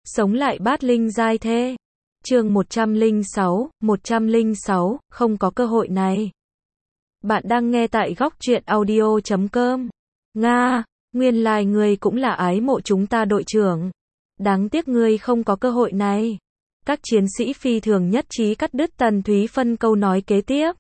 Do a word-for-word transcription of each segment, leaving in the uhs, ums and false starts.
Sống lại bát linh giai thê. Chương một trăm lẻ sáu, một trăm lẻ sáu, không có cơ hội này. Bạn đang nghe tại góc truyện audio chấm com. Nga, nguyên lai ngươi cũng là ái mộ chúng ta đội trưởng. Đáng tiếc ngươi không có cơ hội này. Các chiến sĩ phi thường nhất trí cắt đứt Tần Thúy Phân câu nói kế tiếp.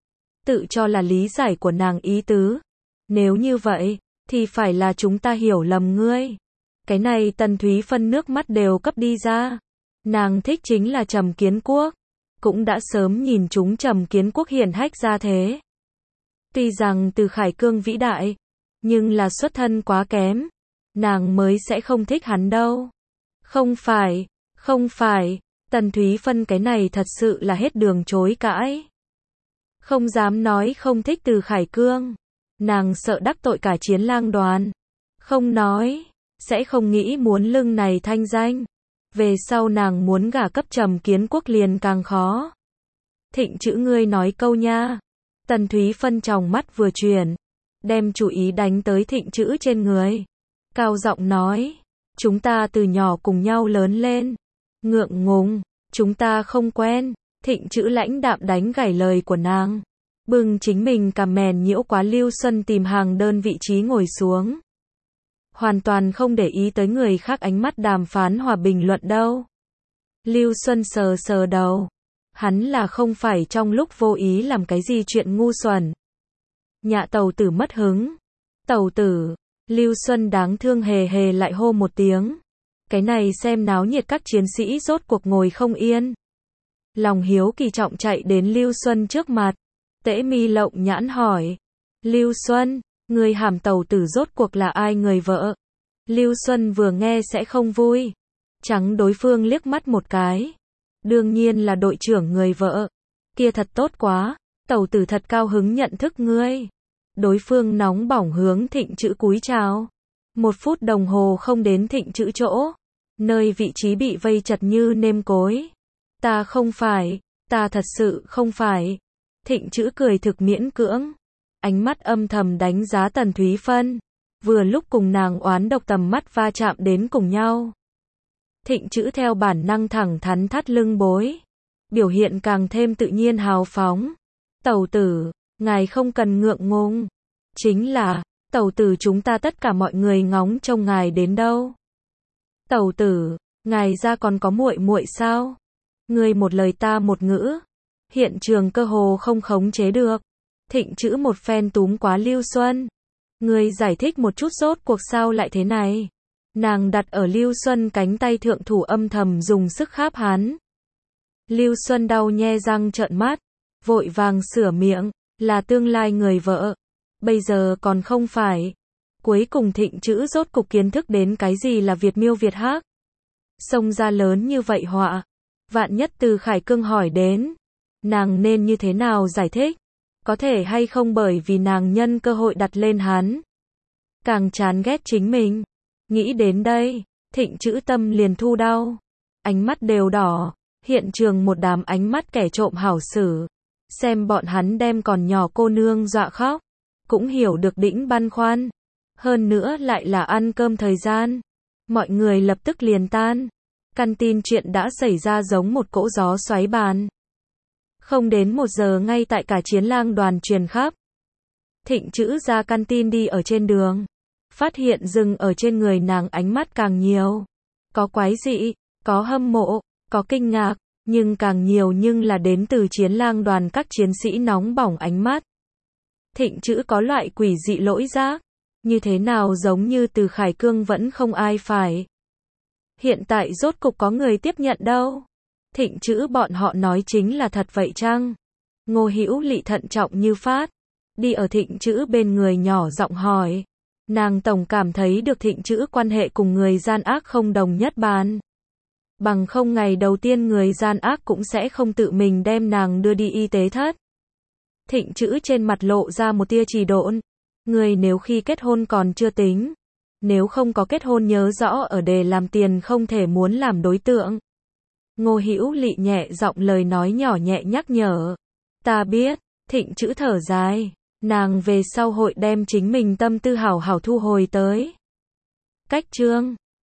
Tự cho là lý giải của nàng ý tứ. Nếu như vậy, thì phải là chúng ta hiểu lầm ngươi. Cái này Tần Thúy Phân nước mắt đều cấp đi ra. Nàng thích chính là Trầm Kiến Quốc. Cũng đã sớm nhìn chúng Trầm Kiến Quốc hiển hách ra thế. Tuy rằng Từ Khải Cương vĩ đại, nhưng là xuất thân quá kém. Nàng mới sẽ không thích hắn đâu. Không phải, không phải, Tần Thúy Phân cái này thật sự là hết đường chối cãi. Không dám nói không thích Từ Khải Cương. Nàng sợ đắc tội cả Chiến Lang đoàn. Không nói, sẽ không nghĩ muốn lưng này thanh danh. Về sau nàng muốn gả cấp Trầm Kiến Quốc liền càng khó. Thịnh chữ ngươi nói câu nha. Tần Thúy Phân tròng mắt vừa chuyển, đem chủ ý đánh tới thịnh chữ trên người. Cao giọng nói, chúng ta từ nhỏ cùng nhau lớn lên. Ngượng ngùng, chúng ta không quen. Thịnh chữ lãnh đạm đánh gãy lời của nàng. Bưng chính mình cằm mèn nhiễu quá Lưu Xuân tìm hàng đơn vị trí ngồi xuống. Hoàn toàn không để ý tới người khác ánh mắt đàm phán hòa bình luận đâu. Lưu Xuân sờ sờ đầu. Hắn là không phải trong lúc vô ý làm cái gì chuyện ngu xuẩn. Nhạ tàu tử mất hứng. Tàu tử, Lưu Xuân đáng thương hề hề lại hô một tiếng. Cái này xem náo nhiệt các chiến sĩ rốt cuộc ngồi không yên. Lòng hiếu kỳ trọng chạy đến Lưu Xuân trước mặt. Tễ mi lộng nhãn hỏi. Lưu Xuân, người hàm tàu tử rốt cuộc là ai người vợ? Lưu Xuân vừa nghe sẽ không vui. Trắng đối phương liếc mắt một cái. Đương nhiên là đội trưởng người vợ. Kia thật tốt quá, tàu tử thật cao hứng nhận thức ngươi. Đối phương nóng bỏng hướng thịnh chữ cúi chào. Một phút đồng hồ không đến thịnh chữ chỗ. Nơi vị trí bị vây chật như nêm cối. Ta không phải, ta thật sự không phải. Thịnh chữ cười thực miễn cưỡng. Ánh mắt âm thầm đánh giá Tần Thúy Phân. Vừa lúc cùng nàng oán độc tầm mắt va chạm đến cùng nhau. Thịnh chữ theo bản năng thẳng thắn thắt lưng bối. Biểu hiện càng thêm tự nhiên hào phóng. Tàu tử, ngài không cần ngượng ngùng. Chính là, tàu tử chúng ta tất cả mọi người ngóng trông ngài đến đâu. Tàu tử, ngài ra còn có muội muội sao? Ngươi một lời ta một ngữ. Hiện trường cơ hồ không khống chế được. Thịnh chữ một phen túm quá Lưu Xuân. Ngươi giải thích một chút rốt cuộc sao lại thế này. Nàng đặt ở Lưu Xuân cánh tay thượng thủ âm thầm dùng sức kháp hắn. Lưu Xuân đau nhe răng trợn mắt. Vội vàng sửa miệng. Là tương lai người vợ. Bây giờ còn không phải. Cuối cùng thịnh chữ rốt cục kiến thức đến cái gì là Việt miêu Việt hắc. Xông ra lớn như vậy họa. Vạn nhất Từ Khải Cương hỏi đến. Nàng nên như thế nào giải thích? Có thể hay không bởi vì nàng nhân cơ hội đặt lên hắn. Càng chán ghét chính mình. Nghĩ đến đây, thịnh chữ tâm liền thu đau. Ánh mắt đều đỏ. Hiện trường một đám ánh mắt kẻ trộm hảo xử. Xem bọn hắn đem còn nhỏ cô nương dọa khóc. Cũng hiểu được đĩnh băn khoăn. Hơn nữa lại là ăn cơm thời gian. Mọi người lập tức liền tan. Căn tin chuyện đã xảy ra giống một cỗ gió xoáy bàn. Không đến một giờ ngay tại cả Chiến Lang đoàn truyền khắp. Thịnh chữ ra căn tin đi ở trên đường. Phát hiện dừng ở trên người nàng ánh mắt càng nhiều. Có quái dị, có hâm mộ, có kinh ngạc, nhưng càng nhiều nhưng là đến từ Chiến Lang đoàn các chiến sĩ nóng bỏng ánh mắt. Thịnh chữ có loại quỷ dị lỗi giác. Như thế nào giống như Từ Khải Cương vẫn không ai phải. Hiện tại rốt cục có người tiếp nhận đâu. Thịnh chữ bọn họ nói chính là thật vậy chăng? Ngô Hữu Lị thận trọng như phát. Đi ở thịnh chữ bên người nhỏ giọng hỏi. Nàng tổng cảm thấy được thịnh chữ quan hệ cùng người gian ác không đồng nhất bàn. Bằng không ngày đầu tiên người gian ác cũng sẽ không tự mình đem nàng đưa đi y tế thất. Thịnh chữ trên mặt lộ ra một tia trì độn. Người nếu khi kết hôn còn chưa tính. Nếu không có kết hôn nhớ rõ ở đề làm tiền không thể muốn làm đối tượng. Ngô Hữu Lị nhẹ giọng lời nói nhỏ nhẹ nhắc nhở. Ta biết, thịnh chữ thở dài. Nàng về sau hội đem chính mình tâm tư hảo hảo thu hồi tới. Cách chương